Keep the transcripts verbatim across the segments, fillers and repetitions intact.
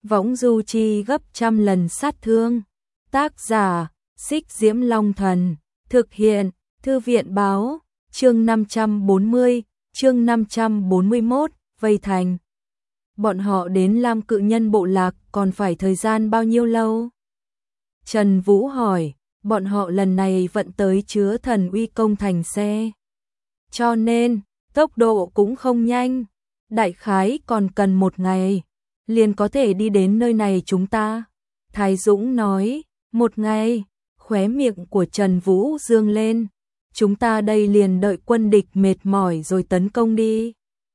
võng du chi gấp trăm lần sát thương. Tác giả, Xích Diễm Long Thần, thực hiện, Thư viện Báo, chương năm trăm bốn mươi, chương năm trăm bốn mươi mốt, vây thành. Bọn họ đến Lam Cự Nhân bộ lạc còn phải thời gian bao nhiêu lâu? Trần Vũ hỏi, bọn họ lần này vận tới chứa thần uy công thành xe. Cho nên, tốc độ cũng không nhanh, đại khái còn cần một ngày, liền có thể đi đến nơi này chúng ta. Thái Dũng nói, một ngày, khóe miệng của Trần Vũ dương lên, chúng ta đây liền đợi quân địch mệt mỏi rồi tấn công đi.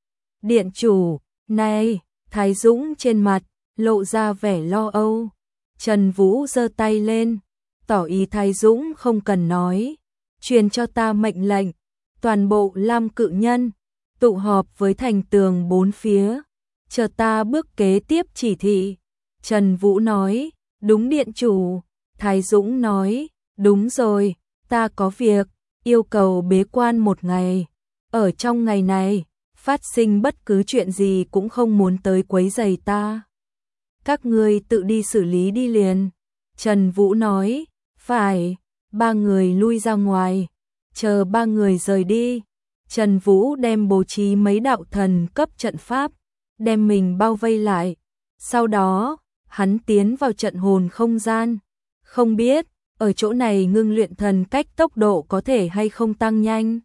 Điện chủ, này, Thái Dũng trên mặt, lộ ra vẻ lo âu. Trần Vũ giơ tay lên, tỏ ý Thái Dũng không cần nói, truyền cho ta mệnh lệnh, toàn bộ Lam Cự Nhân, tụ họp với thành tường bốn phía, chờ ta bước kế tiếp chỉ thị. Trần Vũ nói, đúng điện chủ. Thái Dũng nói, đúng rồi, ta có việc, yêu cầu bế quan một ngày. Ở trong ngày này, phát sinh bất cứ chuyện gì cũng không muốn tới quấy rầy ta. Các ngươi tự đi xử lý đi liền. Trần Vũ nói, phải. Ba người lui ra ngoài, chờ ba người rời đi. Trần Vũ đem bố trí mấy đạo thần cấp trận pháp, đem mình bao vây lại. Sau đó, hắn tiến vào trận hồn không gian. Không biết, ở chỗ này ngưng luyện thần cách tốc độ có thể hay không tăng nhanh.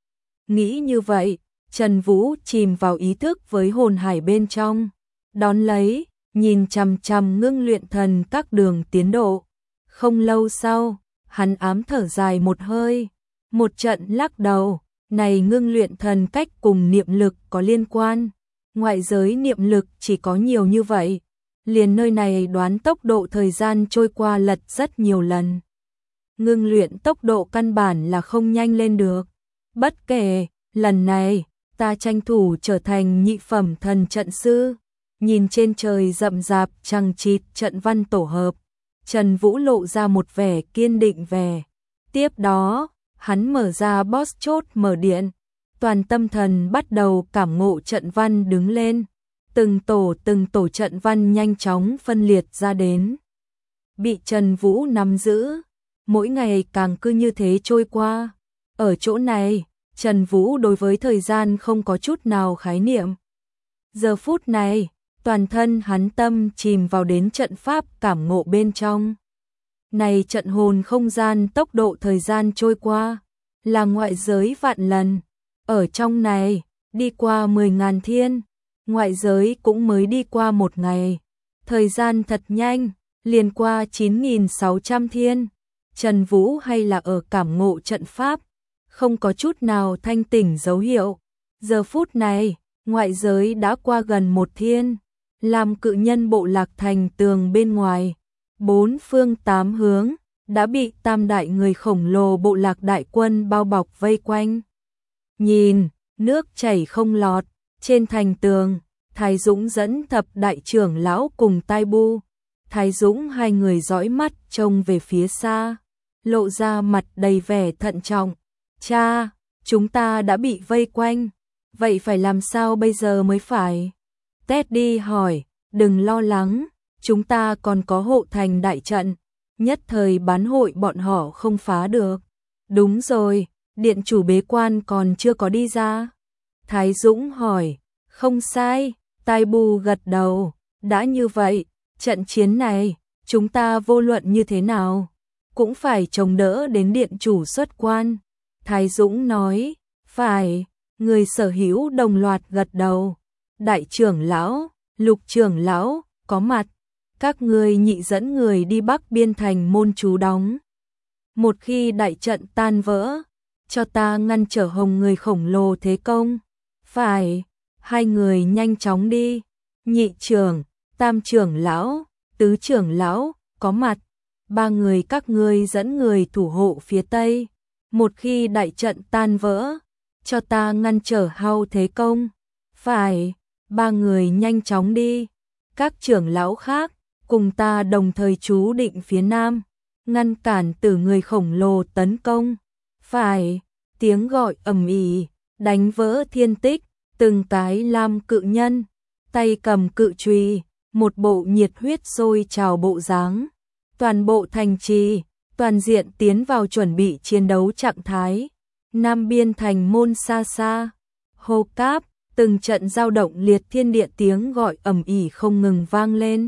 Nghĩ như vậy, Trần Vũ chìm vào ý thức với hồn hải bên trong. Đón lấy, nhìn chằm chằm ngưng luyện thần các đường tiến độ. Không lâu sau, hắn ám thở dài một hơi. Một trận lắc đầu, này ngưng luyện thần cách cùng niệm lực có liên quan. Ngoại giới niệm lực chỉ có nhiều như vậy. Liền nơi này đoán tốc độ thời gian trôi qua lật rất nhiều lần. Ngưng luyện tốc độ căn bản là không nhanh lên được. Bất kể, lần này, ta tranh thủ trở thành nhị phẩm thần trận sư. Nhìn trên trời rậm rạp chằng chịt trận văn tổ hợp, Trần Vũ lộ ra một vẻ kiên định vẻ. Tiếp đó, hắn mở ra boss chốt mở điện. Toàn tâm thần bắt đầu cảm ngộ trận văn đứng lên. Từng tổ từng tổ trận văn nhanh chóng phân liệt ra đến. Bị Trần Vũ nắm giữ. Mỗi ngày càng cứ như thế trôi qua. Ở chỗ này, Trần Vũ đối với thời gian không có chút nào khái niệm. Giờ phút này, toàn thân hắn tâm chìm vào đến trận pháp cảm ngộ bên trong. Này trận hồn không gian tốc độ thời gian trôi qua, là ngoại giới vạn lần. Ở trong này, đi qua mười ngàn thiên. Ngoại giới cũng mới đi qua một ngày. Thời gian thật nhanh, liền qua chín nghìn sáu trăm thiên. Trần Vũ hay là ở cảm ngộ trận pháp, không có chút nào thanh tỉnh dấu hiệu. Giờ phút này, ngoại giới đã qua gần một thiên. Lam Cự Nhân bộ lạc thành tường bên ngoài, bốn phương tám hướng, đã bị tam đại người khổng lồ bộ lạc đại quân bao bọc vây quanh. Nhìn, nước chảy không lọt. Trên thành tường, Thái Dũng dẫn thập đại trưởng lão cùng Tai Bu. Thái Dũng hai người dõi mắt trông về phía xa, lộ ra mặt đầy vẻ thận trọng. Cha, chúng ta đã bị vây quanh, vậy phải làm sao bây giờ mới phải? Teddy hỏi, đừng lo lắng, chúng ta còn có hộ thành đại trận, nhất thời bán hội bọn họ không phá được. Đúng rồi, điện chủ bế quan còn chưa có đi ra. Thái Dũng hỏi, không sai, Tai Bu gật đầu, đã như vậy, trận chiến này, chúng ta vô luận như thế nào, cũng phải chống đỡ đến điện chủ xuất quan. Thái Dũng nói, phải, người sở hữu đồng loạt gật đầu. Đại trưởng lão, lục trưởng lão, có mặt, các ngươi nhị dẫn người đi Bắc Biên thành môn trú đóng. Một khi đại trận tan vỡ, cho ta ngăn trở hồng người khổng lồ thế công. Phải, hai người nhanh chóng đi. Nhị trưởng, tam trưởng lão, tứ trưởng lão, có mặt. Ba người các ngươi dẫn người thủ hộ phía tây. Một khi đại trận tan vỡ, cho ta ngăn trở hao thế công. Phải, ba người nhanh chóng đi. Các trưởng lão khác, cùng ta đồng thời trú định phía nam, ngăn cản từ người khổng lồ tấn công. Phải, tiếng gọi ầm ĩ, đánh vỡ thiên tích, từng cái Lam Cự Nhân, tay cầm cự chùy, một bộ nhiệt huyết sôi trào bộ dáng. Toàn bộ thành trì, toàn diện tiến vào chuẩn bị chiến đấu trạng thái. Nam biên thành môn xa xa, hô cáp, từng trận dao động liệt thiên địa tiếng gọi ầm ỉ không ngừng vang lên.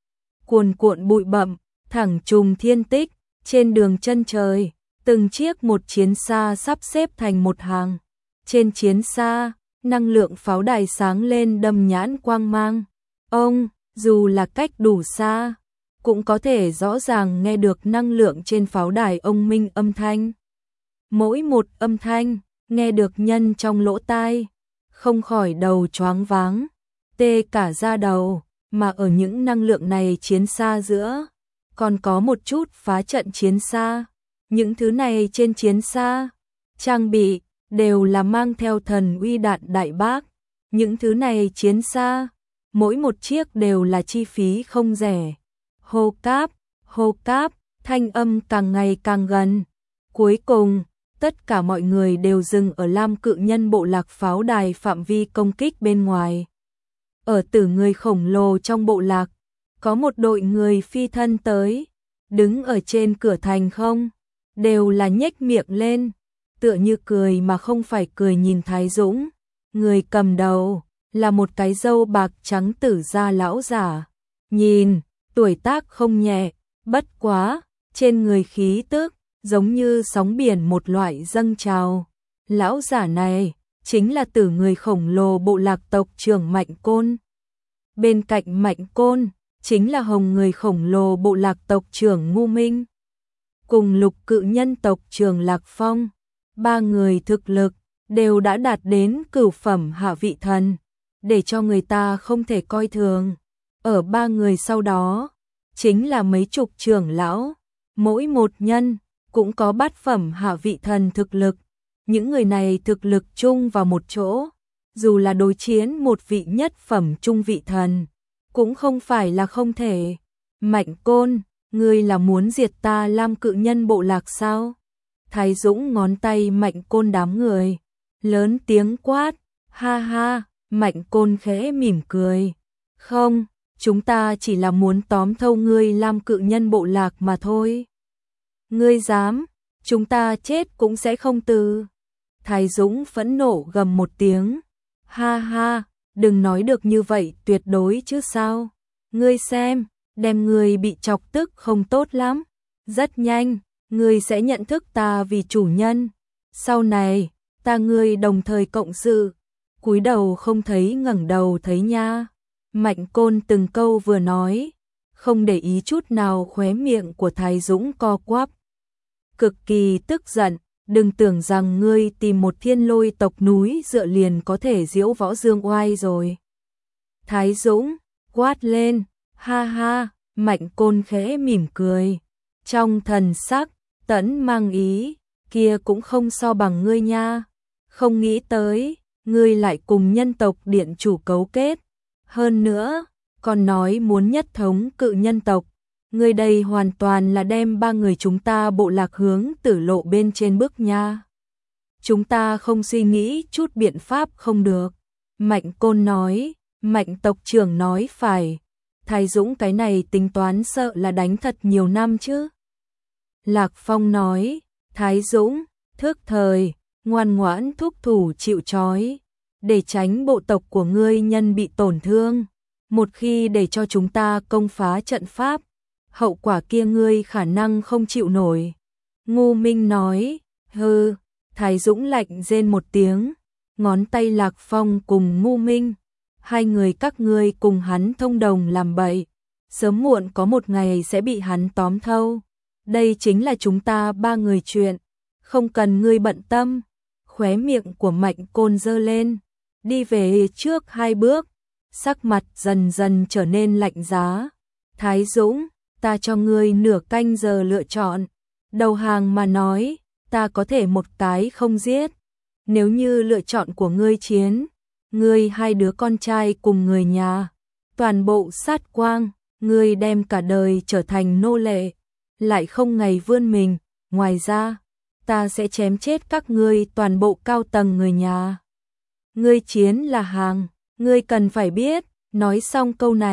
Cuồn cuộn bụi bặm, thẳng trùng thiên tích, trên đường chân trời, từng chiếc một chiến xa sắp xếp thành một hàng. Trên chiến xa, năng lượng pháo đài sáng lên đâm nhãn quang mang. Ông, dù là cách đủ xa, cũng có thể rõ ràng nghe được năng lượng trên pháo đài ông minh âm thanh. Mỗi một âm thanh, nghe được nhân trong lỗ tai, không khỏi đầu choáng váng, tê cả da đầu, mà ở những năng lượng này chiến xa giữa, còn có một chút phá trận chiến xa. Những thứ này trên chiến xa, trang bị, đều là mang theo thần uy đạn đại bác. Những thứ này chiến xa, mỗi một chiếc đều là chi phí không rẻ. Hô cáp, hô cáp, thanh âm càng ngày càng gần. Cuối cùng, tất cả mọi người đều dừng ở Lam Cự Nhân bộ lạc pháo đài phạm vi công kích bên ngoài. Ở tử người khổng lồ trong bộ lạc, có một đội người phi thân tới, đứng ở trên cửa thành không, đều là nhếch miệng lên, tựa như cười mà không phải cười nhìn Thái Dũng. Người cầm đầu là một cái râu bạc trắng tử da lão giả, nhìn tuổi tác không nhẹ, bất quá trên người khí tức giống như sóng biển một loại dâng trào. Lão giả này chính là tử người khổng lồ bộ lạc tộc trưởng Mạnh Côn. Bên cạnh Mạnh Côn chính là hồng người khổng lồ bộ lạc tộc trưởng Ngu Minh, cùng lục cự nhân tộc trưởng Lạc Phong. Ba người thực lực đều đã đạt đến cửu phẩm hạ vị thần, để cho người ta không thể coi thường. Ở ba người sau đó, chính là mấy chục trưởng lão, mỗi một nhân cũng có bát phẩm hạ vị thần thực lực. Những người này thực lực chung vào một chỗ, dù là đối chiến một vị nhất phẩm trung vị thần, cũng không phải là không thể. Mạnh Côn, ngươi là muốn diệt ta Lam Cự Nhân bộ lạc sao? Thái Dũng ngón tay Mạnh Côn đám người, lớn tiếng quát. Ha ha, Mạnh Côn khẽ mỉm cười. Không, chúng ta chỉ là muốn tóm thâu ngươi Lam Cự Nhân bộ lạc mà thôi. Ngươi dám, chúng ta chết cũng sẽ không từ. Thái Dũng phẫn nộ gầm một tiếng. Ha ha, đừng nói được như vậy tuyệt đối chứ sao. Ngươi xem, đem ngươi bị chọc tức không tốt lắm. Rất nhanh, ngươi sẽ nhận thức ta vì chủ nhân. Sau này, ta ngươi đồng thời cộng sự. Cúi đầu không thấy ngẩng đầu thấy nha. Mạnh Côn từng câu vừa nói, không để ý chút nào khóe miệng của Thái Dũng co quắp. Cực kỳ tức giận, đừng tưởng rằng ngươi tìm một thiên lôi tộc núi dựa liền có thể diễu võ dương oai rồi. Thái Dũng quát lên. Ha ha, Mạnh Côn khẽ mỉm cười, trong thần sắc tẫn mang ý, kia cũng không so bằng ngươi nha. Không nghĩ tới, ngươi lại cùng nhân tộc điện chủ cấu kết. Hơn nữa, còn nói muốn nhất thống cự nhân tộc. Ngươi đây hoàn toàn là đem ba người chúng ta bộ lạc hướng tử lộ bên trên bước nha. Chúng ta không suy nghĩ chút biện pháp không được. Mạnh Côn nói. Mạnh tộc trưởng nói phải. Thái Dũng cái này tính toán sợ là đánh thật nhiều năm chứ. Lạc Phong nói. Thái Dũng, thước thời, ngoan ngoãn thúc thủ chịu trói, để tránh bộ tộc của ngươi nhân bị tổn thương. Một khi để cho chúng ta công phá trận pháp, hậu quả kia ngươi khả năng không chịu nổi. Ngu Minh nói. Hừ. Thái Dũng lạnh rên một tiếng, ngón tay Lạc Phong cùng Ngu Minh, hai người các ngươi cùng hắn thông đồng làm bậy, sớm muộn có một ngày sẽ bị hắn tóm thâu. Đây chính là chúng ta ba người chuyện, không cần ngươi bận tâm. Khóe miệng của Mạnh Côn giơ lên, đi về trước hai bước, sắc mặt dần dần trở nên lạnh giá. Thái Dũng, ta cho ngươi nửa canh giờ lựa chọn. Đầu hàng mà nói, ta có thể một cái không giết. Nếu như lựa chọn của ngươi chiến, ngươi hai đứa con trai cùng người nhà, toàn bộ sát quang, ngươi đem cả đời trở thành nô lệ, lại không ngày vươn mình. Ngoài ra, ta sẽ chém chết các ngươi toàn bộ cao tầng người nhà. Ngươi chiến là hàng, ngươi cần phải biết. Nói xong câu này,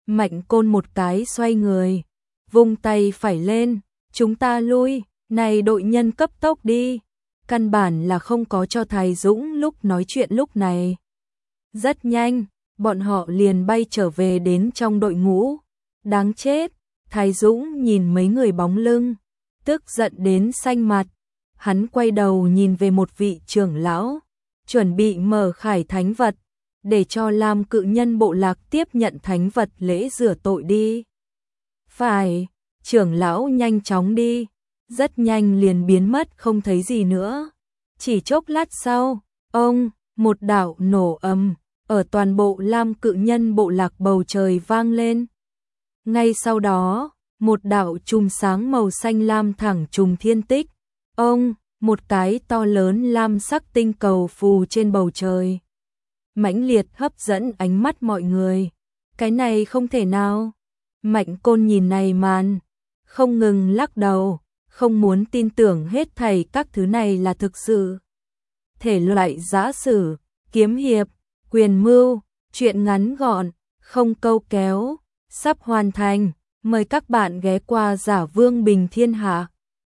Mạnh Côn một cái xoay người, vung tay phải lên, chúng ta lui, này đội nhân cấp tốc đi. Căn bản là không có cho Thái Dũng lúc nói chuyện lúc này. Rất nhanh, bọn họ liền bay trở về đến trong đội ngũ. Đáng chết, Thái Dũng nhìn mấy người bóng lưng, tức giận đến xanh mặt. Hắn quay đầu nhìn về một vị trưởng lão, chuẩn bị mở khải thánh vật, để cho Lam Cự Nhân bộ lạc tiếp nhận thánh vật lễ rửa tội đi. Phải, trưởng lão nhanh chóng đi, rất nhanh liền biến mất không thấy gì nữa. Chỉ chốc lát sau, ông, một đạo nổ ầm, ở toàn bộ Lam Cự Nhân bộ lạc bầu trời vang lên. Ngay sau đó, một đạo chùm sáng màu xanh lam thẳng trùng thiên tích. Ông, một cái to lớn lam sắc tinh cầu phù trên bầu trời. Mãnh liệt hấp dẫn ánh mắt mọi người. Cái này không thể nào. Mạnh Côn nhìn này màn, không ngừng lắc đầu, không muốn tin tưởng hết thảy các thứ này là thực sự. Thể loại giã sử, kiếm hiệp, quyền mưu, truyện ngắn gọn, không câu kéo, sắp hoàn thành. Mời các bạn ghé qua Giả Vương Bình Thiên Hạ.